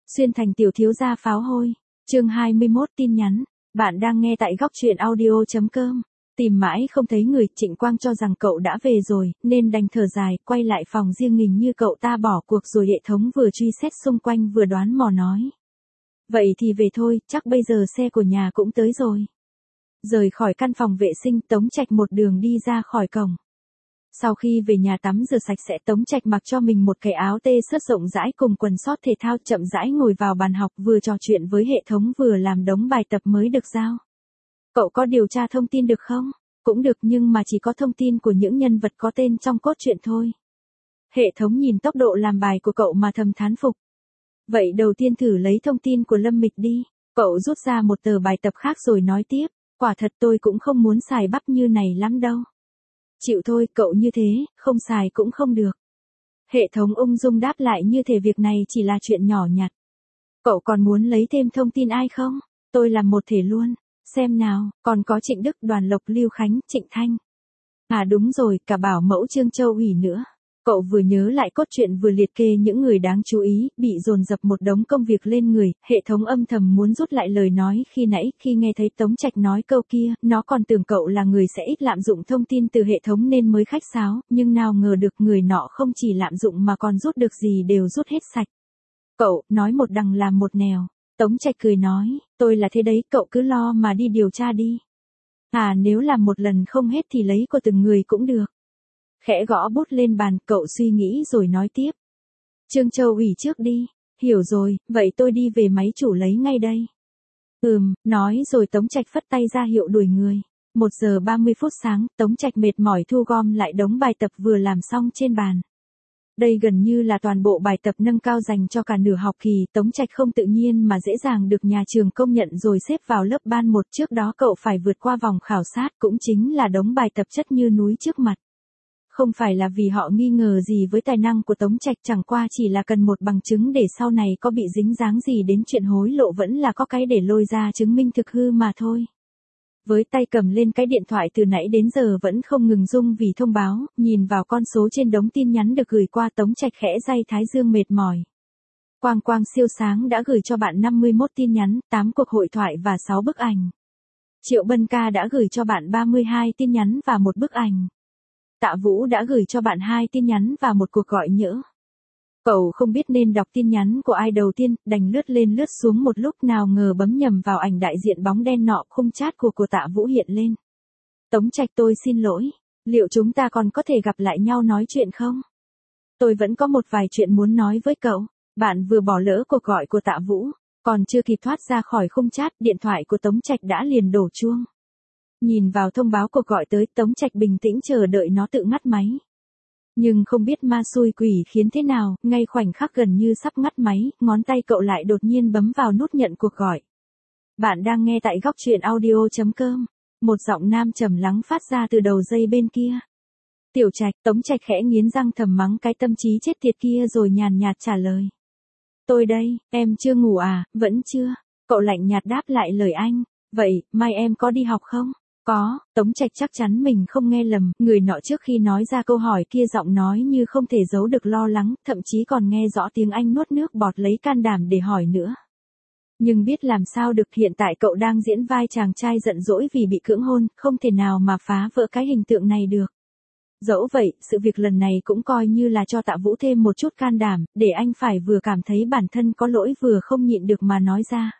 Xuyên thành tiểu thiếu gia pháo hôi. Chương 21 tin nhắn. Bạn đang nghe tại góc truyện audio.com. Tìm mãi không thấy người, Trịnh Quang cho rằng cậu đã về rồi, nên đành thở dài, quay lại phòng riêng hình như cậu ta bỏ cuộc rồi. Hệ thống vừa truy xét xung quanh vừa đoán mò nói. Vậy thì về thôi, chắc bây giờ xe của nhà cũng tới rồi. Rời khỏi căn phòng vệ sinh, Tống Trạch một đường đi ra khỏi cổng. Sau khi về nhà tắm rửa sạch sẽ, Tống Trạch mặc cho mình một cái áo tê sớt rộng rãi cùng quần sót thể thao, chậm rãi ngồi vào bàn học, vừa trò chuyện với hệ thống vừa làm đống bài tập mới được giao. Cậu có điều tra thông tin được không? Cũng được, nhưng mà chỉ có thông tin của những nhân vật có tên trong cốt truyện thôi. Hệ thống nhìn tốc độ làm bài của cậu mà thầm thán phục. Vậy đầu tiên thử lấy thông tin của Lâm Mịch đi. Cậu rút ra một tờ bài tập khác rồi nói tiếp. Quả thật tôi cũng không muốn xài bắp như này lắm đâu. Chịu thôi, cậu như thế, không xài cũng không được. Hệ thống ung dung đáp lại như thể việc này chỉ là chuyện nhỏ nhặt. Cậu còn muốn lấy thêm thông tin ai không? Tôi làm một thể luôn. Xem nào, còn có Trịnh Đức, Đoàn Lộc, Lưu Khánh, Trịnh Thanh. À đúng rồi, cả bảo mẫu Trương Châu Ủy nữa. Cậu vừa nhớ lại cốt truyện vừa liệt kê những người đáng chú ý, bị dồn dập một đống công việc lên người, hệ thống âm thầm muốn rút lại lời nói khi nãy. Khi nghe thấy Tống Trạch nói câu kia, nó còn tưởng cậu là người sẽ ít lạm dụng thông tin từ hệ thống nên mới khách sáo, nhưng nào ngờ được người nọ không chỉ lạm dụng mà còn rút được gì đều rút hết sạch. Cậu, nói một đằng làm một nẻo. Tống Trạch cười nói, tôi là thế đấy, cậu cứ lo mà đi điều tra đi. À nếu làm một lần không hết thì lấy của từng người cũng được. Khẽ gõ bút lên bàn, cậu suy nghĩ rồi nói tiếp. Trương Châu Ủy trước đi. Hiểu rồi, vậy tôi đi về máy chủ lấy ngay đây. Nói rồi Tống Trạch phất tay ra hiệu đuổi người. 1 giờ 30 phút sáng, Tống Trạch mệt mỏi thu gom lại đống bài tập vừa làm xong trên bàn. Đây gần như là toàn bộ bài tập nâng cao dành cho cả nửa học kỳ, Tống Trạch không tự nhiên mà dễ dàng được nhà trường công nhận rồi xếp vào lớp ban 1. Trước đó cậu phải vượt qua vòng khảo sát, cũng chính là đống bài tập chất như núi trước mặt. Không phải là vì họ nghi ngờ gì với tài năng của Tống Trạch, chẳng qua chỉ là cần một bằng chứng để sau này có bị dính dáng gì đến chuyện hối lộ vẫn là có cái để lôi ra chứng minh thực hư mà thôi. Với tay cầm lên cái điện thoại từ nãy đến giờ vẫn không ngừng rung vì thông báo, nhìn vào con số trên đống tin nhắn được gửi qua, Tống Trạch khẽ day thái dương mệt mỏi. Quang Quang siêu sáng đã gửi cho bạn 51 tin nhắn, 8 cuộc hội thoại và 6 bức ảnh. Triệu Bân Ca đã gửi cho bạn 32 tin nhắn và 1 bức ảnh. Tạ Vũ đã gửi cho bạn 2 tin nhắn và 1 cuộc gọi nhỡ. Cậu không biết nên đọc tin nhắn của ai đầu tiên, đành lướt lên lướt xuống một lúc, nào ngờ bấm nhầm vào ảnh đại diện bóng đen nọ, khung chat của Tạ Vũ hiện lên. Tống Trạch, tôi xin lỗi, liệu chúng ta còn có thể gặp lại nhau nói chuyện không? Tôi vẫn có một vài chuyện muốn nói với cậu. Bạn vừa bỏ lỡ cuộc gọi của Tạ Vũ, còn chưa kịp thoát ra khỏi khung chat, điện thoại của Tống Trạch đã liền đổ chuông. Nhìn vào thông báo cuộc gọi tới, Tống Trạch bình tĩnh chờ đợi nó tự ngắt máy. Nhưng không biết ma xui quỷ khiến thế nào, ngay khoảnh khắc gần như sắp ngắt máy, ngón tay cậu lại đột nhiên bấm vào nút nhận cuộc gọi. Bạn đang nghe tại góc truyện audio.com. Một giọng nam trầm lắng phát ra từ đầu dây bên kia. Tiểu Trạch. Tống Trạch khẽ nghiến răng thầm mắng cái tâm trí chết tiệt kia rồi nhàn nhạt trả lời. Tôi đây, em chưa ngủ à? Vẫn chưa. Cậu lạnh nhạt đáp lại lời anh. Vậy, mai em có đi học không? Có. Tống Trạch chắc chắn mình không nghe lầm, người nọ trước khi nói ra câu hỏi kia giọng nói như không thể giấu được lo lắng, thậm chí còn nghe rõ tiếng Anh nuốt nước bọt lấy can đảm để hỏi nữa. Nhưng biết làm sao được, hiện tại cậu đang diễn vai chàng trai giận dỗi vì bị cưỡng hôn, không thể nào mà phá vỡ cái hình tượng này được. Dẫu vậy, sự việc lần này cũng coi như là cho Tạ Vũ thêm một chút can đảm, để anh phải vừa cảm thấy bản thân có lỗi vừa không nhịn được mà nói ra.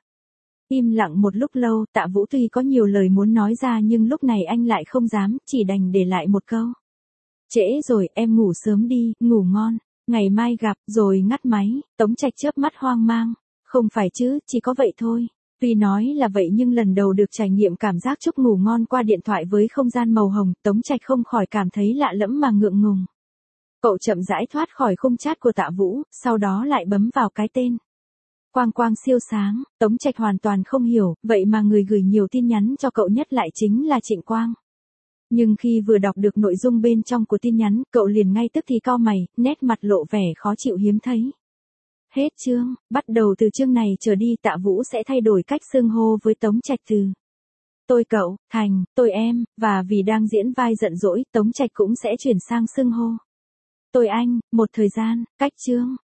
Im lặng một lúc lâu, Tạ Vũ tuy có nhiều lời muốn nói ra nhưng lúc này anh lại không dám, chỉ đành để lại một câu. Trễ rồi, em ngủ sớm đi, ngủ ngon, ngày mai gặp, rồi ngắt máy. Tống Trạch chớp mắt hoang mang. Không phải chứ, chỉ có vậy thôi. Tuy nói là vậy nhưng lần đầu được trải nghiệm cảm giác chúc ngủ ngon qua điện thoại với không gian màu hồng, Tống Trạch không khỏi cảm thấy lạ lẫm mà ngượng ngùng. Cậu chậm rãi thoát khỏi khung chat của Tạ Vũ, sau đó lại bấm vào cái tên. Quang Quang siêu sáng. Tống Trạch hoàn toàn không hiểu, vậy mà người gửi nhiều tin nhắn cho cậu nhất lại chính là Trịnh Quang. Nhưng khi vừa đọc được nội dung bên trong của tin nhắn, cậu liền ngay tức thì cau mày, nét mặt lộ vẻ khó chịu hiếm thấy. Hết chương, bắt đầu từ chương này trở đi Tạ Vũ sẽ thay đổi cách xưng hô với Tống Trạch từ tôi cậu, thành, tôi em, và vì đang diễn vai giận dỗi, Tống Trạch cũng sẽ chuyển sang xưng hô tôi anh. Một thời gian, cách chương.